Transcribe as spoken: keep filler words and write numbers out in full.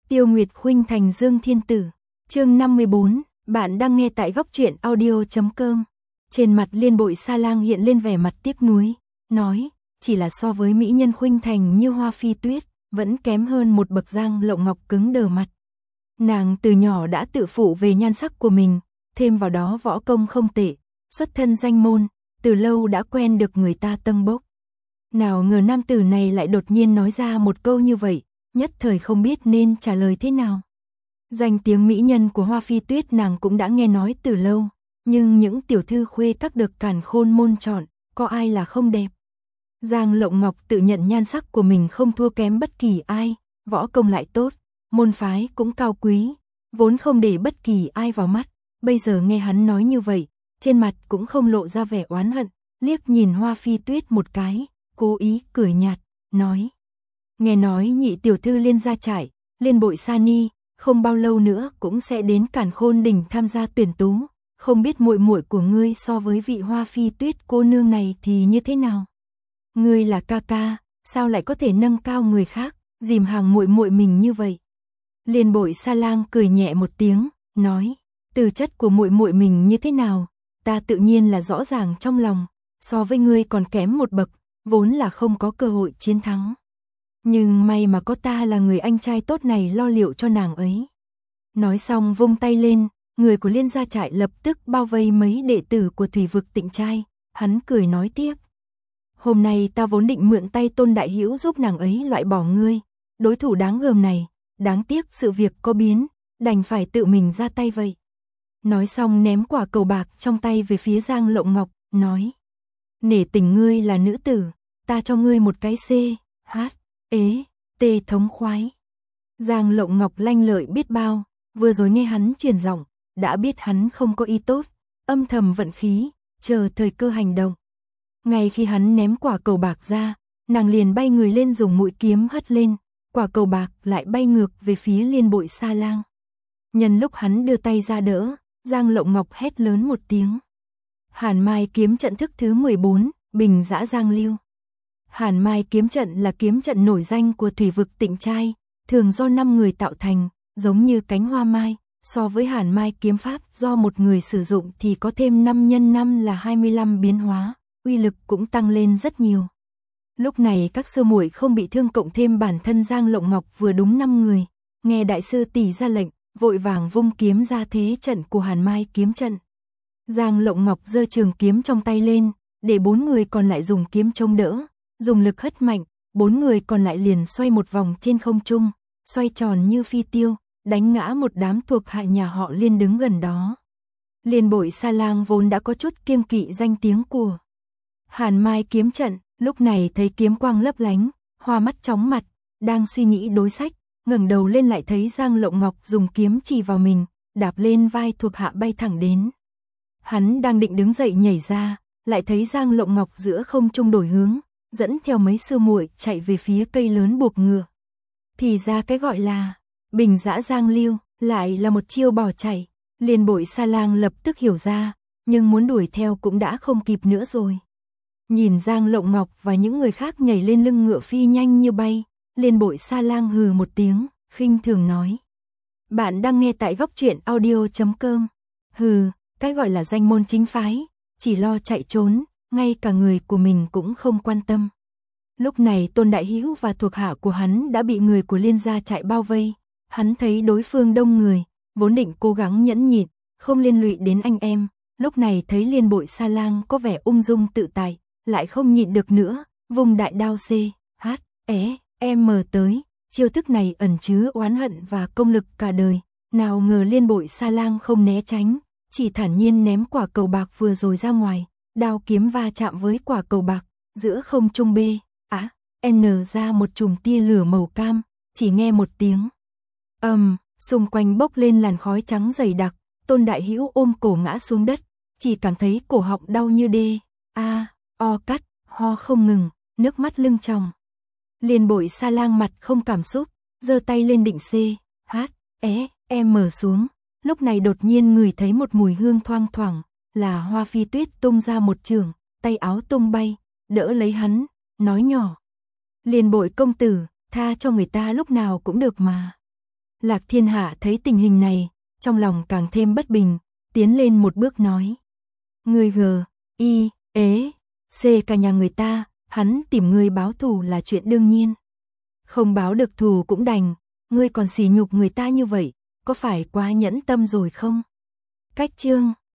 Tiêu Nguyệt Khuynh thành Dương Thiên Tử. Chương năm mươi bốn, bạn đang nghe tại góc truyện audio chấm com. Trên mặt Liên Bội Sa Lang hiện lên vẻ mặt tiếc nuối, nói, chỉ là so với mỹ nhân Khuynh thành như Hoa Phi Tuyết, vẫn kém hơn một bậc. Giang Lộng Ngọc cứng đờ mặt. Nàng từ nhỏ đã tự phụ về nhan sắc của mình, thêm vào đó võ công không tệ, xuất thân danh môn, từ lâu đã quen được người ta tâng bốc. Nào ngờ nam tử này lại đột nhiên nói ra một câu như vậy, nhất thời không biết nên trả lời thế nào. Danh tiếng mỹ nhân của Hoa Phi Tuyết nàng cũng đã nghe nói từ lâu, nhưng những tiểu thư khuê các được càn khôn môn chọn, có ai là không đẹp. Giang Lộng Ngọc tự nhận nhan sắc của mình không thua kém bất kỳ ai, võ công lại tốt, môn phái cũng cao quý, vốn không để bất kỳ ai vào mắt. Bây giờ nghe hắn nói như vậy, trên mặt cũng không lộ ra vẻ oán hận, liếc nhìn Hoa Phi Tuyết một cái, cố ý cười nhạt, nói. Nghe nói nhị tiểu thư Liên gia trại, Liên Bội Sa Ni, không bao lâu nữa cũng sẽ đến Càn Khôn đỉnh tham gia tuyển tú, không biết muội muội của ngươi so với vị Hoa Phi Tuyết cô nương này thì như thế nào? Ngươi là ca ca, sao lại có thể nâng cao người khác, dìm hàng muội muội mình như vậy? Liên Bội Sa Lang cười nhẹ một tiếng, nói, tư chất của muội muội mình như thế nào, ta tự nhiên là rõ ràng trong lòng, so với ngươi còn kém một bậc, vốn là không có cơ hội chiến thắng. Nhưng may mà có ta là người anh trai tốt này lo liệu cho nàng ấy. Nói xong vung tay lên, người của Liên gia trại lập tức bao vây mấy đệ tử của Thủy Vực Tịnh Trai, hắn cười nói tiếp. Hôm nay ta vốn định mượn tay Tôn đại hữu giúp nàng ấy loại bỏ ngươi, đối thủ đáng gờm này, đáng tiếc sự việc có biến, đành phải tự mình ra tay vậy. Nói xong ném quả cầu bạc trong tay về phía Giang Lộng Ngọc, nói. Nể tình ngươi là nữ tử, ta cho ngươi một cái C, H, ế, T thống khoái. Giang Lộng Ngọc lanh lợi biết bao, vừa rồi nghe hắn truyền giọng, đã biết hắn không có ý tốt, âm thầm vận khí, chờ thời cơ hành động. Ngay khi hắn ném quả cầu bạc ra, nàng liền bay người lên dùng mũi kiếm hất lên, quả cầu bạc lại bay ngược về phía Liên Bội Sa Lang. Nhân lúc hắn đưa tay ra đỡ, Giang Lộng Ngọc hét lớn một tiếng. Hàn Mai kiếm trận thức thứ mười bốn, Bình Dã Giang Lưu. Hàn Mai kiếm trận là kiếm trận nổi danh của Thủy Vực Tịnh Trai, thường do năm người tạo thành, giống như cánh hoa mai, so với Hàn Mai kiếm pháp do một người sử dụng thì có thêm năm nhân năm là hai mươi lăm biến hóa, uy lực cũng tăng lên rất nhiều. Lúc này các sư muội không bị thương cộng thêm bản thân Giang Lộng Ngọc vừa đúng năm người, nghe đại sư tỷ ra lệnh, vội vàng vung kiếm ra thế trận của Hàn Mai kiếm trận. Giang Lộng Ngọc giơ trường kiếm trong tay lên, để bốn người còn lại dùng kiếm chống đỡ, dùng lực hất mạnh, bốn người còn lại liền xoay một vòng trên không trung, xoay tròn như phi tiêu, đánh ngã một đám thuộc hạ nhà họ Liên đứng gần đó. Liên Bội Sa Lang vốn đã có chút kiêng kỵ danh tiếng của Hàn Mai kiếm trận, lúc này thấy kiếm quang lấp lánh, hoa mắt chóng mặt, đang suy nghĩ đối sách, ngẩng đầu lên lại thấy Giang Lộng Ngọc dùng kiếm chỉ vào mình, đạp lên vai thuộc hạ bay thẳng đến. Hắn đang định đứng dậy nhảy ra, lại thấy Giang Lộng Ngọc giữa không trung đổi hướng, dẫn theo mấy sư muội chạy về phía cây lớn buộc ngựa. Thì ra cái gọi là Bình Dã Giang Lưu lại là một chiêu bỏ chạy. Liên Bội Sa Lang lập tức hiểu ra, nhưng muốn đuổi theo cũng đã không kịp nữa rồi. Nhìn Giang Lộng Ngọc và những người khác nhảy lên lưng ngựa phi nhanh như bay, Liên Bội Sa Lang hừ một tiếng, khinh thường nói. Bạn đang nghe tại góc truyện audio chấm com. Hừ, cái gọi là danh môn chính phái, chỉ lo chạy trốn, ngay cả người của mình cũng không quan tâm. Lúc này Tôn đại hữu và thuộc hạ của hắn đã bị người của Liên gia trại bao vây, hắn thấy đối phương đông người, vốn định cố gắng nhẫn nhịn, không liên lụy đến anh em, lúc này thấy Liên Bội Sa Lang có vẻ ung dung tự tại, lại không nhịn được nữa, vùng đại đao C, H, E, M tới, chiêu thức này ẩn chứa oán hận và công lực cả đời, nào ngờ Liên Bội Sa Lang không né tránh, chỉ thản nhiên ném quả cầu bạc vừa rồi ra ngoài, đao kiếm va chạm với quả cầu bạc, giữa không trung B, á, N ra một chùm tia lửa màu cam, chỉ nghe một tiếng. Ầm, um, xung quanh bốc lên làn khói trắng dày đặc, Tôn đại hữu ôm cổ ngã xuống đất, chỉ cảm thấy cổ họng đau như đê, a, o cắt, ho không ngừng, nước mắt lưng tròng. Liên Bội Sa Lang mặt không cảm xúc, giơ tay lên định C, H, E, M xuống, lúc này đột nhiên ngửi thấy một mùi hương thoang thoảng, là Hoa Phi Tuyết tung ra một chưởng, tay áo tung bay, đỡ lấy hắn, nói nhỏ. Liên Bội công tử, tha cho người ta lúc nào cũng được mà. Lạc Thiên Hạ thấy tình hình này, trong lòng càng thêm bất bình, tiến lên một bước nói. Ngươi gờ, y, ế, xê cả nhà người ta, hắn tìm ngươi báo thù là chuyện đương nhiên. Không báo được thù cũng đành, ngươi còn sỉ nhục người ta như vậy, có phải quá nhẫn tâm rồi không? Cách chương